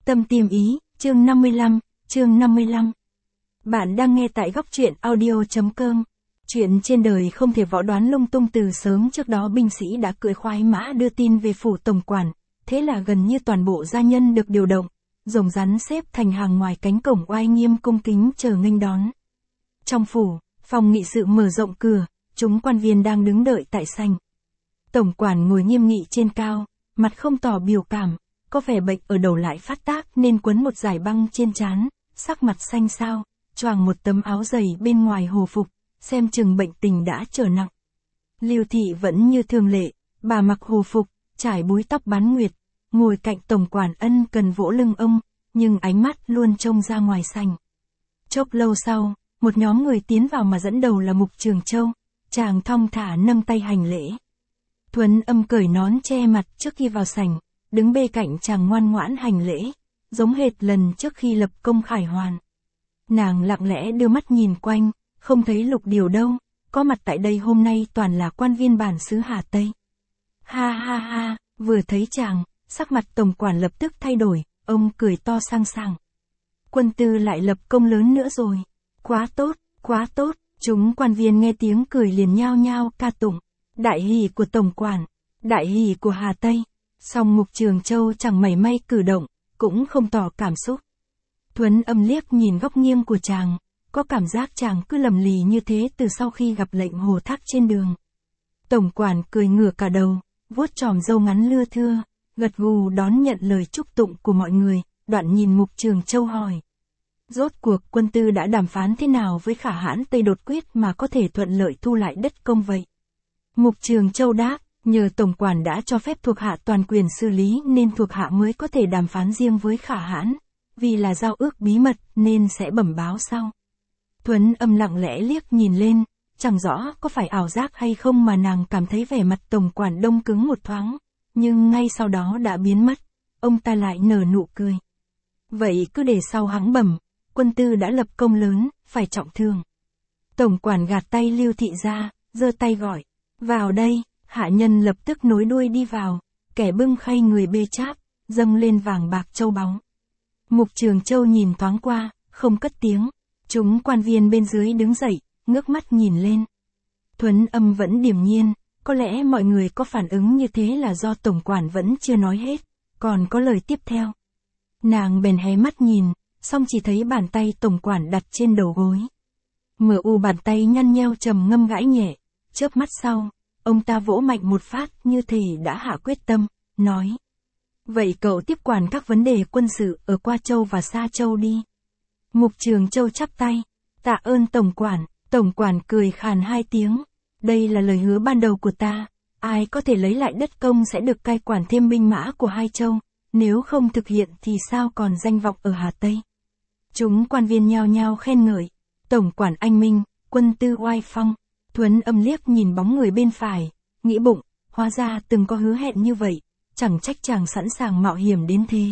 Tâm Tiêm Ý, chương 55. Bạn đang nghe tại góc truyện audio.com. Chuyện trên đời không thể võ đoán lung tung. Từ sớm trước đó binh sĩ đã cưỡi khoái mã đưa tin về phủ tổng quản, thế là gần như toàn bộ gia nhân được điều động, rồng rắn xếp thành hàng ngoài cánh cổng oai nghiêm cung kính chờ nghênh đón. Trong phủ, phòng nghị sự mở rộng cửa, chúng quan viên đang đứng đợi tại sảnh. Tổng quản ngồi nghiêm nghị trên cao, mặt không tỏ biểu cảm, có vẻ bệnh ở đầu lại phát tác nên quấn một dải băng trên trán, sắc mặt xanh xao, choàng một tấm áo dày bên ngoài hồ phục, xem chừng bệnh tình đã trở nặng. Lưu Thị vẫn như thường lệ, bà mặc hồ phục, trải búi tóc bán nguyệt, ngồi cạnh tổng quản ân cần vỗ lưng ông, nhưng ánh mắt luôn trông ra ngoài sảnh. Chốc lâu sau, một nhóm người tiến vào mà dẫn đầu là Mục Trường Châu, chàng thong thả nâng tay hành lễ. Thuấn Âm cởi nón che mặt trước khi vào sảnh, đứng bên cạnh chàng ngoan ngoãn hành lễ, giống hệt lần trước khi lập công khải hoàn. Nàng lặng lẽ đưa mắt nhìn quanh, không thấy Lục Điều đâu, có mặt tại đây hôm nay toàn là quan viên bản xứ Hà Tây. Ha ha ha, vừa thấy chàng, sắc mặt tổng quản lập tức thay đổi, ông cười to sang sảng. Quân tư lại lập công lớn nữa rồi. Quá tốt, chúng quan viên nghe tiếng cười liền nhao nhao ca tụng. Đại hỷ của tổng quản, đại hỷ của Hà Tây. Song Mục Trường Châu chẳng mảy may cử động, cũng không tỏ cảm xúc. Thuấn Âm liếc nhìn góc nghiêng của chàng, có cảm giác chàng cứ lầm lì như thế từ sau khi gặp lệnh hồ thác trên đường. Tổng quản cười ngửa cả đầu, vuốt chòm râu ngắn lưa thưa, gật gù đón nhận lời chúc tụng của mọi người, đoạn nhìn Mục Trường Châu hỏi. Rốt cuộc quân tư đã đàm phán thế nào với Khả Hãn Tây đột quyết mà có thể thuận lợi thu lại đất công vậy? Mục Trường Châu đáp, nhờ tổng quản đã cho phép thuộc hạ toàn quyền xử lý nên thuộc hạ mới có thể đàm phán riêng với Khả Hãn, vì là giao ước bí mật nên sẽ bẩm báo sau. Thuấn Âm lặng lẽ liếc nhìn lên, chẳng rõ có phải ảo giác hay không mà nàng cảm thấy vẻ mặt tổng quản đông cứng một thoáng, nhưng ngay sau đó đã biến mất, ông ta lại nở nụ cười. Vậy cứ để sau hãng bẩm, quân tư đã lập công lớn, phải trọng thưởng. Tổng quản gạt tay Lưu Thị ra, giơ tay gọi, vào đây. Hạ nhân lập tức nối đuôi đi vào, kẻ bưng khay người bê cháp, dâng lên vàng bạc châu báu. Mục Trường Châu nhìn thoáng qua, không cất tiếng. Chúng quan viên bên dưới đứng dậy, ngước mắt nhìn lên. Thuấn Âm vẫn điềm nhiên, có lẽ mọi người có phản ứng như thế là do tổng quản vẫn chưa nói hết, còn có lời tiếp theo. Nàng bèn hé mắt nhìn, xong chỉ thấy bàn tay tổng quản đặt trên đầu gối. Bàn tay nhăn nheo trầm ngâm gãi nhẹ, chớp mắt sau. Ông ta vỗ mạnh một phát như thể đã hạ quyết tâm, nói. Vậy cậu tiếp quản các vấn đề quân sự ở Qua Châu và Sa Châu đi. Mục Trường Châu chắp tay. Tạ ơn tổng quản cười khàn hai tiếng. Đây là lời hứa ban đầu của ta. Ai có thể lấy lại đất công sẽ được cai quản thêm binh mã của hai châu. Nếu không thực hiện thì sao còn danh vọng ở Hà Tây. Chúng quan viên nhao nhao khen ngợi. Tổng quản anh minh, quân tư oai phong. Thuấn Âm liếc nhìn bóng người bên phải, nghĩ bụng, hóa ra từng có hứa hẹn như vậy, chẳng trách chàng sẵn sàng mạo hiểm đến thế.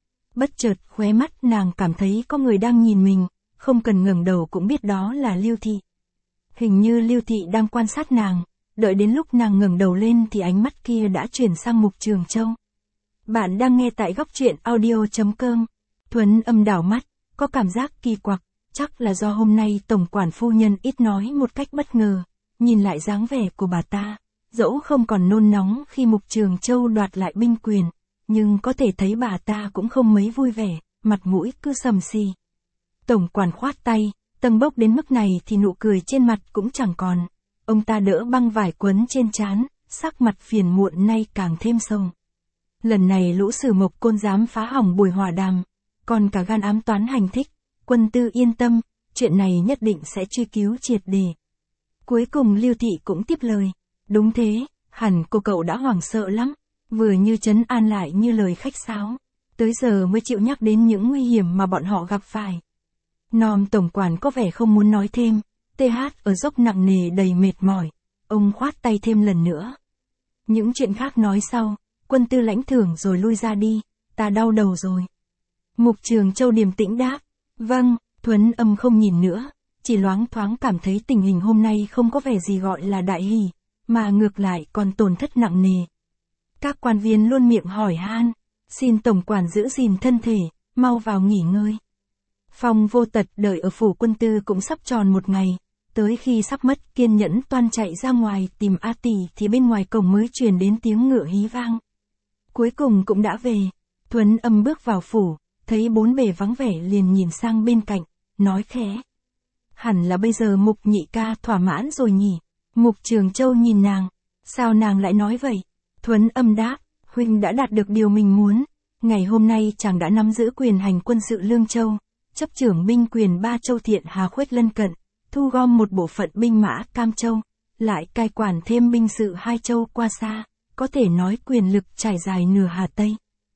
Bất chợt khóe mắt nàng cảm thấy có người đang nhìn mình, không cần ngẩng đầu cũng biết đó là Lưu Thị. Hình như Lưu Thị đang quan sát nàng, đợi đến lúc nàng ngẩng đầu lên thì ánh mắt kia đã chuyển sang Mục Trường Châu. Bạn đang nghe tại góc truyện audio.com. Thuấn Âm đảo mắt, có cảm giác kỳ quặc. Chắc là do hôm nay tổng quản phu nhân ít nói một cách bất ngờ, nhìn lại dáng vẻ của bà ta, dẫu không còn nôn nóng khi Mục Trường Châu đoạt lại binh quyền, nhưng có thể thấy bà ta cũng không mấy vui vẻ, mặt mũi cứ sầm xì. Tổng quản khoát tay, tâng bốc đến mức này thì nụ cười trên mặt cũng chẳng còn, ông ta đỡ băng vải quấn trên trán, sắc mặt phiền muộn nay càng thêm sâu. Lần này lũ Sử Mộc Côn dám phá hỏng buổi hòa đàm, còn cả gan ám toán hành thích. Quân tư yên tâm, chuyện này nhất định sẽ truy cứu triệt để. Cuối cùng Lưu Thị cũng tiếp lời. Đúng thế, hẳn cô cậu đã hoảng sợ lắm, vừa như trấn an lại như lời khách sáo. Tới giờ mới chịu nhắc đến những nguy hiểm mà bọn họ gặp phải. Nom tổng quản có vẻ không muốn nói thêm, TH ở dốc nặng nề đầy mệt mỏi. Ông khoát tay thêm lần nữa. Những chuyện khác nói sau, quân tư lãnh thưởng rồi lui ra đi, ta đau đầu rồi. Mục Trường Châu điềm tĩnh đáp. Vâng, Thuấn Âm không nhìn nữa, chỉ loáng thoáng cảm thấy tình hình hôm nay không có vẻ gì gọi là đại hỷ, mà ngược lại còn tổn thất nặng nề. Các quan viên luôn miệng hỏi han, xin tổng quản giữ gìn thân thể, mau vào nghỉ ngơi. Phong Vô Tật đợi ở phủ quân tư cũng sắp tròn một ngày, tới khi sắp mất kiên nhẫn toan chạy ra ngoài tìm A Tỷ thì bên ngoài cổng mới truyền đến tiếng ngựa hí vang. Cuối cùng cũng đã về, Thuấn Âm bước vào phủ, thấy bốn bề vắng vẻ liền nhìn sang bên cạnh, nói khẽ. Hẳn là bây giờ Mục nhị ca thỏa mãn rồi nhỉ? Mục Trường Châu nhìn nàng, sao nàng lại nói vậy? Thuấn Âm đáp, huynh đã đạt được điều mình muốn, ngày hôm nay chàng đã nắm giữ quyền hành quân sự Lương Châu, chấp trưởng binh quyền ba châu Thiện Hà Khuếch lân cận, thu gom một bộ phận binh mã Cam Châu, lại cai quản thêm binh sự hai châu qua xa, có thể nói quyền lực trải dài nửa Hà Tây.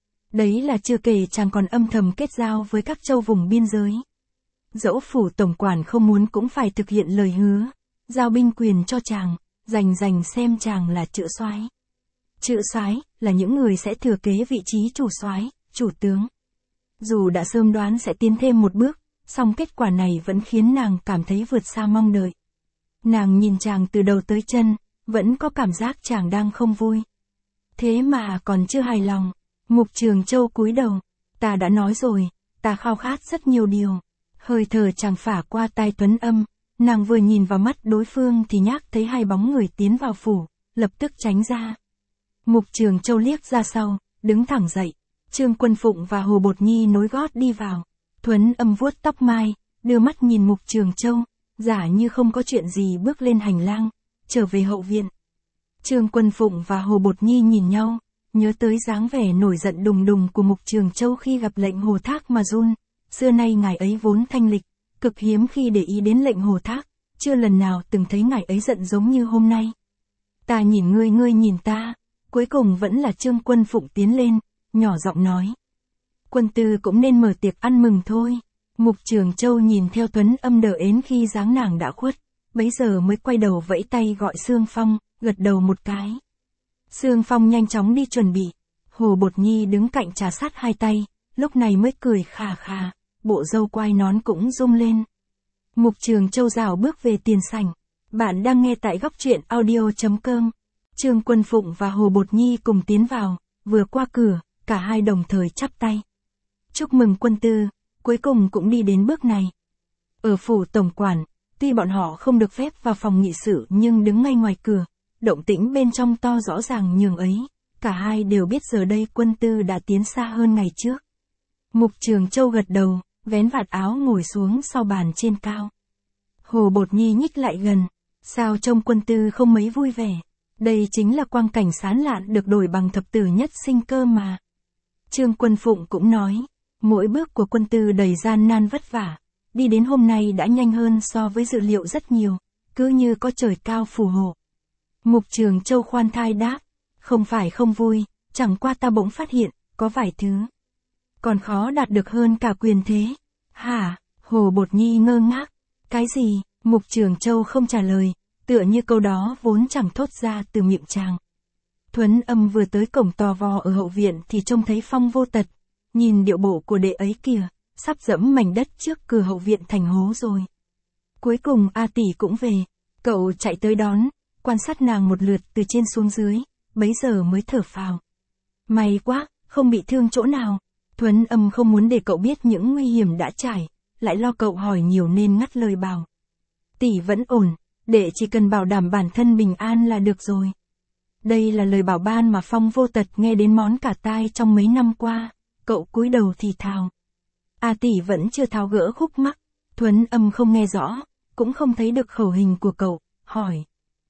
Đấy là chưa kể chàng còn âm thầm kết giao với các châu vùng biên giới. Dẫu phủ tổng quản không muốn cũng phải thực hiện lời hứa, giao binh quyền cho chàng, dành xem chàng là trự soái. Trự soái là những người sẽ thừa kế vị trí chủ soái, chủ tướng. Dù đã sớm đoán sẽ tiến thêm một bước, song kết quả này vẫn khiến nàng cảm thấy vượt xa mong đợi. Nàng nhìn chàng từ đầu tới chân, vẫn có cảm giác chàng đang không vui. Thế mà còn chưa hài lòng, Mục Trường Châu cúi đầu, ta đã nói rồi, ta khao khát rất nhiều điều. Hơi thở chàng phả qua tai Tuấn Âm, nàng vừa nhìn vào mắt đối phương thì nhác thấy hai bóng người tiến vào phủ, lập tức tránh ra. Mục Trường Châu liếc ra sau, đứng thẳng dậy, Trương Quân Phụng và Hồ Bột Nhi nối gót đi vào. Tuấn Âm vuốt tóc mai, đưa mắt nhìn Mục Trường Châu, giả như không có chuyện gì bước lên hành lang, trở về hậu viện. Trương Quân Phụng và Hồ Bột Nhi nhìn nhau, nhớ tới dáng vẻ nổi giận đùng đùng của Mục Trường Châu khi gặp lệnh Hồ Thác mà run. Xưa nay ngài ấy vốn thanh lịch, cực hiếm khi để ý đến lệnh Hồ Thác, chưa lần nào từng thấy ngài ấy giận giống như hôm nay. Ta nhìn ngươi, ngươi nhìn ta, cuối cùng vẫn là Trương Quân Phụng tiến lên, nhỏ giọng nói. Quân tư cũng nên mở tiệc ăn mừng thôi. Mục Trường Châu nhìn theo Tuấn Âm đờ ến khi dáng nàng đã khuất, bấy giờ mới quay đầu vẫy tay gọi Sương Phong, gật đầu một cái. Sương Phong nhanh chóng đi chuẩn bị, Hồ Bột Nhi đứng cạnh trà sát hai tay, lúc này mới cười khà khà, bộ râu quai nón cũng rung lên. Mục Trường Châu rảo bước về tiền sảnh. Bạn đang nghe tại góc truyện audio.com. Trương Quân Phụng và Hồ Bột Nhi cùng tiến vào, vừa qua cửa, cả hai đồng thời chắp tay. Chúc mừng quân tư, cuối cùng cũng đi đến bước này. Ở phủ tổng quản, tuy bọn họ không được phép vào phòng nghị sự nhưng đứng ngay ngoài cửa, động tĩnh bên trong to rõ ràng nhường ấy, cả hai đều biết giờ đây quân tư đã tiến xa hơn ngày trước. Mục Trường Châu gật đầu, vén vạt áo ngồi xuống sau bàn trên cao. Hồ Bột Nhi nhích lại gần, sao trông quân tư không mấy vui vẻ, đây chính là quang cảnh sán lạn được đổi bằng thập tử nhất sinh cơ mà. Trương Quân Phụng cũng nói, mỗi bước của quân tư đầy gian nan vất vả, đi đến hôm nay đã nhanh hơn so với dự liệu rất nhiều, cứ như có trời cao phù hộ. Mục Trường Châu khoan thai đáp, không phải không vui, chẳng qua ta bỗng phát hiện, có vài thứ còn khó đạt được hơn cả quyền thế. Hả? Hồ Bột Nhi ngơ ngác. Cái gì? Mục Trường Châu không trả lời, tựa như câu đó vốn chẳng thốt ra từ miệng chàng. Thuấn Âm vừa tới cổng tò vò ở hậu viện thì trông thấy Phong Vô Tật, nhìn điệu bộ của đệ ấy kìa, sắp dẫm mảnh đất trước cửa hậu viện thành hố rồi. Cuối cùng A Tỷ cũng về, cậu chạy tới đón, quan sát nàng một lượt từ trên xuống dưới, bấy giờ mới thở phào. May quá, không bị thương chỗ nào. Thuấn Âm không muốn để cậu biết những nguy hiểm đã trải, lại lo cậu hỏi nhiều nên ngắt lời bảo. Tỷ vẫn ổn, đệ chỉ cần bảo đảm bản thân bình an là được rồi. Đây là lời bảo ban mà Phong Vô Tật nghe đến món cả tai trong mấy năm qua, cậu cúi đầu thì thào. A Tỷ vẫn chưa tháo gỡ khúc mắc, Thuấn Âm không nghe rõ, cũng không thấy được khẩu hình của cậu, hỏi.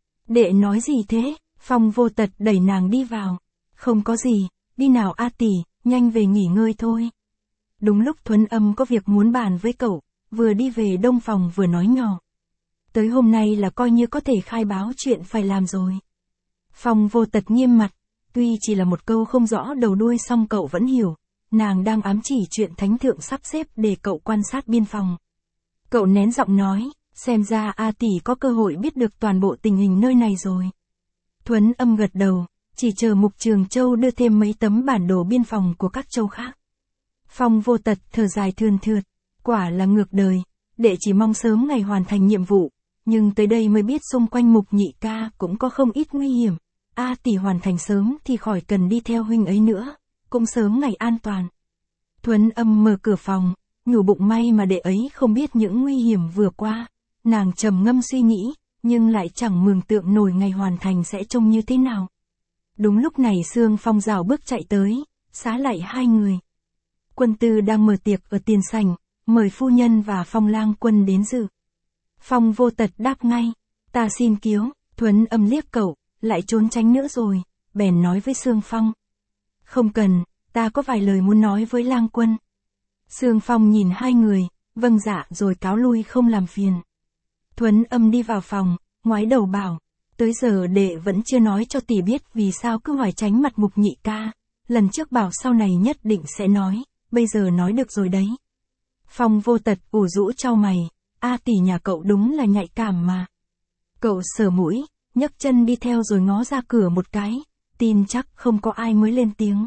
Đệ nói gì thế? Phong Vô Tật đẩy nàng đi vào. Không có gì, đi nào A Tỷ, nhanh về nghỉ ngơi thôi. Đúng lúc Thuấn Âm có việc muốn bàn với cậu, vừa đi về đông phòng vừa nói nhỏ. Tới hôm nay là coi như có thể khai báo chuyện phải làm rồi. Phong Vô Tật nghiêm mặt, tuy chỉ là một câu không rõ đầu đuôi song cậu vẫn hiểu, nàng đang ám chỉ chuyện thánh thượng sắp xếp để cậu quan sát biên phòng. Cậu nén giọng nói, xem ra A Tỷ có cơ hội biết được toàn bộ tình hình nơi này rồi. Thuấn Âm gật đầu, chỉ chờ Mục Trường Châu đưa thêm mấy tấm bản đồ biên phòng của các châu khác. Phong Vô Tật thở dài thườn thượt, quả là ngược đời, đệ chỉ mong sớm ngày hoàn thành nhiệm vụ, nhưng tới đây mới biết xung quanh Mục nhị ca cũng có không ít nguy hiểm. A Tỷ hoàn thành sớm thì khỏi cần đi theo huynh ấy nữa, cũng sớm ngày an toàn. Thuấn Âm mở cửa phòng, nhủ bụng may mà đệ ấy không biết những nguy hiểm vừa qua. Nàng trầm ngâm suy nghĩ, nhưng lại chẳng mường tượng nổi ngày hoàn thành sẽ trông như thế nào. Đúng lúc này Sương Phong rảo bước chạy tới, xá lạy hai người. Quân tư đang mở tiệc ở tiền sảnh, mời phu nhân và Phong lang quân đến dự. Phong Vô Tật đáp ngay, ta xin kiếu. Thuấn Âm liếc cậu, lại trốn tránh nữa rồi, bèn nói với Sương Phong. Không cần, ta có vài lời muốn nói với lang quân. Sương Phong nhìn hai người, vâng dạ rồi cáo lui không làm phiền. Thuấn Âm đi vào phòng, ngoái đầu bảo, tới giờ đệ vẫn chưa nói cho tỷ biết vì sao cứ hỏi tránh mặt Mục nhị ca, lần trước bảo sau này nhất định sẽ nói, bây giờ nói được rồi đấy. Phong Vô Tật ủ rũ chau mày, tỷ nhà cậu đúng là nhạy cảm mà. Cậu sờ mũi, nhấc chân đi theo rồi ngó ra cửa một cái, tin chắc không có ai mới lên tiếng.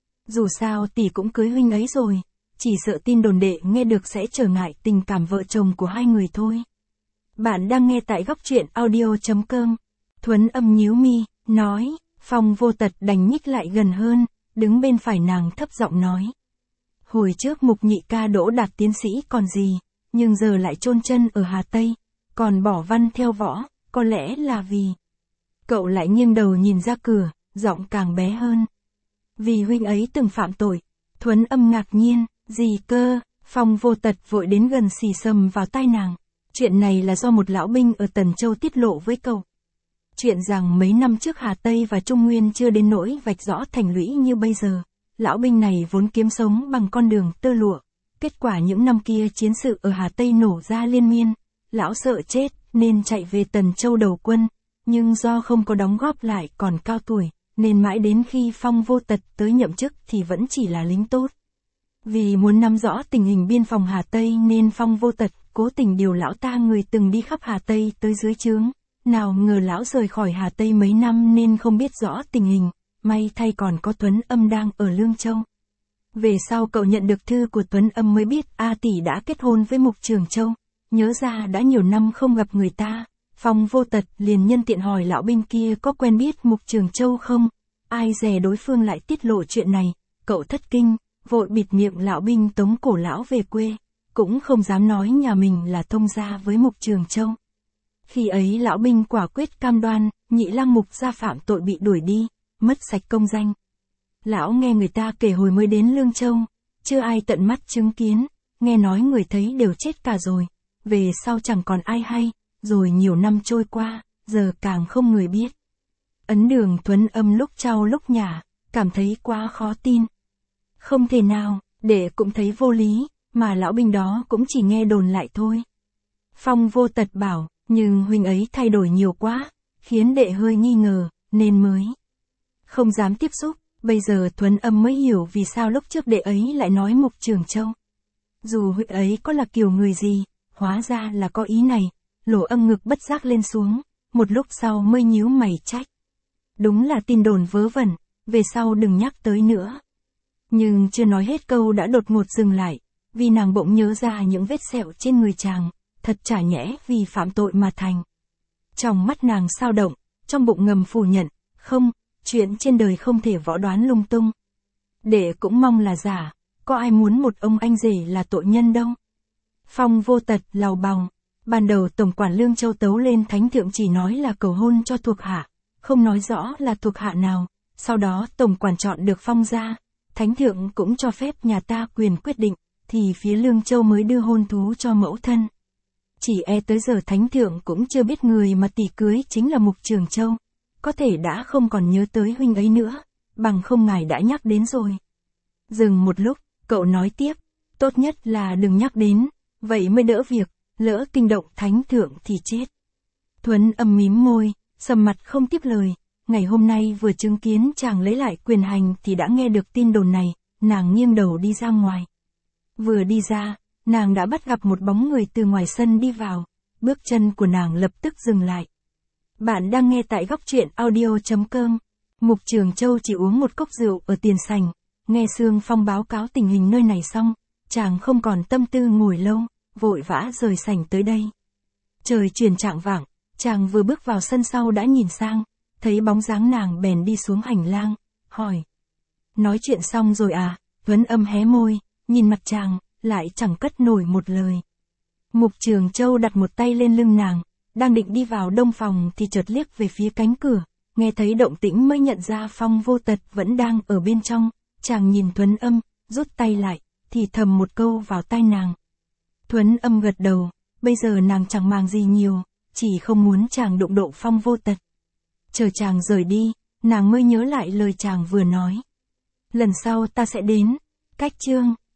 Dù sao tỷ cũng cưới huynh ấy rồi, chỉ sợ tin đồn đệ nghe được sẽ trở ngại tình cảm vợ chồng của hai người thôi. Bạn đang nghe tại góc truyện audio.com. Thuấn Âm nhíu mi, nói, Phong Vô Tật đành nhích lại gần hơn, đứng bên phải nàng thấp giọng nói. Hồi trước Mục nhị ca đỗ đạt tiến sĩ còn gì, nhưng giờ lại chôn chân ở Hà Tây, còn bỏ văn theo võ, có lẽ là vì... Cậu lại nghiêng đầu nhìn ra cửa, giọng càng bé hơn. Vì huynh ấy từng phạm tội. Thuấn Âm ngạc nhiên, gì cơ? Phong Vô Tật vội đến gần xì xầm vào tai nàng. Chuyện này là do một lão binh ở Tần Châu tiết lộ với cậu. Chuyện rằng mấy năm trước Hà Tây và Trung Nguyên chưa đến nỗi vạch rõ thành lũy như bây giờ. Lão binh này vốn kiếm sống bằng con đường tơ lụa. Kết quả những năm kia chiến sự ở Hà Tây nổ ra liên miên. Lão sợ chết nên chạy về Tần Châu đầu quân. Nhưng do không có đóng góp lại còn cao tuổi, nên mãi đến khi Phong Vô Tật tới nhậm chức thì vẫn chỉ là lính tốt. Vì muốn nắm rõ tình hình biên phòng Hà Tây nên Phong Vô Tật cố tình điều lão ta người từng đi khắp Hà Tây tới dưới trướng. Nào ngờ lão rời khỏi Hà Tây mấy năm nên không biết rõ tình hình, may thay còn có Thuấn Âm đang ở Lương Châu. Về sau cậu nhận được thư của Thuấn Âm mới biết tỷ đã kết hôn với Mục Trường Châu, nhớ ra đã nhiều năm không gặp người ta. Phong Vô Tật liền nhân tiện hỏi lão binh kia có quen biết Mục Trường Châu không, ai dè đối phương lại tiết lộ chuyện này, cậu thất kinh, vội bịt miệng lão binh tống cổ lão về quê, cũng không dám nói nhà mình là thông gia với Mục Trường Châu. Khi ấy lão binh quả quyết cam đoan, nhị lang Mục gia phạm tội bị đuổi đi, mất sạch công danh. Lão nghe người ta kể hồi mới đến Lương Châu, chưa ai tận mắt chứng kiến, nghe nói người thấy đều chết cả rồi, về sau chẳng còn ai hay. Rồi nhiều năm trôi qua, giờ càng không người biết. Ấn Đường Thuấn Âm lúc trao lúc nhả, cảm thấy quá khó tin. Không thể nào, đệ cũng thấy vô lý, mà lão binh đó cũng chỉ nghe đồn lại thôi. Phong Vô Tật bảo, nhưng huynh ấy thay đổi nhiều quá, khiến đệ hơi nghi ngờ, nên mới không dám tiếp xúc. Bây giờ Thuấn Âm mới hiểu vì sao lúc trước đệ ấy lại nói Mục Trường Châu. Dù huynh ấy có là kiểu người gì, hóa ra là có ý này. Lỗ Âm ngực bất giác lên xuống, một lúc sau mới nhíu mày trách. Đúng là tin đồn vớ vẩn, về sau đừng nhắc tới nữa. Nhưng chưa nói hết câu đã đột ngột dừng lại, vì nàng bỗng nhớ ra những vết sẹo trên người chàng, thật chả nhẽ vì phạm tội mà thành. Trong mắt nàng sao động, trong bụng ngầm phủ nhận, không, chuyện trên đời không thể võ đoán lung tung. Đệ cũng mong là giả, có ai muốn một ông anh rể là tội nhân đâu. Phong Vô Tật lào bòng. Ban đầu Tổng quản Lương Châu tấu lên Thánh Thượng chỉ nói là cầu hôn cho thuộc hạ, không nói rõ là thuộc hạ nào, sau đó Tổng quản chọn được Phong gia, Thánh Thượng cũng cho phép nhà ta quyền quyết định, thì phía Lương Châu mới đưa hôn thú cho mẫu thân. Chỉ tới giờ Thánh Thượng cũng chưa biết người mà tỷ cưới chính là Mục Trường Châu, có thể đã không còn nhớ tới huynh ấy nữa, bằng không ngài đã nhắc đến rồi. Dừng một lúc, cậu nói tiếp, tốt nhất là đừng nhắc đến, vậy mới đỡ việc. Lỡ kinh động Thánh Thượng thì chết. Thuấn Âm mím môi, sầm mặt không tiếp lời. Ngày hôm nay vừa chứng kiến chàng lấy lại quyền hành thì đã nghe được tin đồn này, nàng nghiêng đầu đi ra ngoài. Vừa đi ra, nàng đã bắt gặp một bóng người từ ngoài sân đi vào, bước chân của nàng lập tức dừng lại. Bạn đang nghe tại góc truyện audio.com. Mục Trường Châu chỉ uống một cốc rượu ở tiền sảnh, nghe Sương Phong báo cáo tình hình nơi này xong, chàng không còn tâm tư ngồi lâu. Vội vã rời sảnh tới đây. Trời chuyển chạng vạng, chàng vừa bước vào sân sau đã nhìn sang, thấy bóng dáng nàng bèn đi xuống hành lang, hỏi. Nói chuyện xong rồi à? Thuấn Âm hé môi, nhìn mặt chàng, lại chẳng cất nổi một lời. Mục Trường Châu đặt một tay lên lưng nàng, đang định đi vào đông phòng thì chợt liếc về phía cánh cửa, nghe thấy động tĩnh mới nhận ra Phong Vô Tật vẫn đang ở bên trong, chàng nhìn Thuấn Âm, rút tay lại, thì thầm một câu vào tai nàng. Thuấn Âm gật đầu, bây giờ nàng chẳng màng gì nhiều, chỉ không muốn chàng đụng độ Phong Vô Tật. Chờ chàng rời đi, nàng mới nhớ lại lời chàng vừa nói. Lần sau ta sẽ đến, cách chương.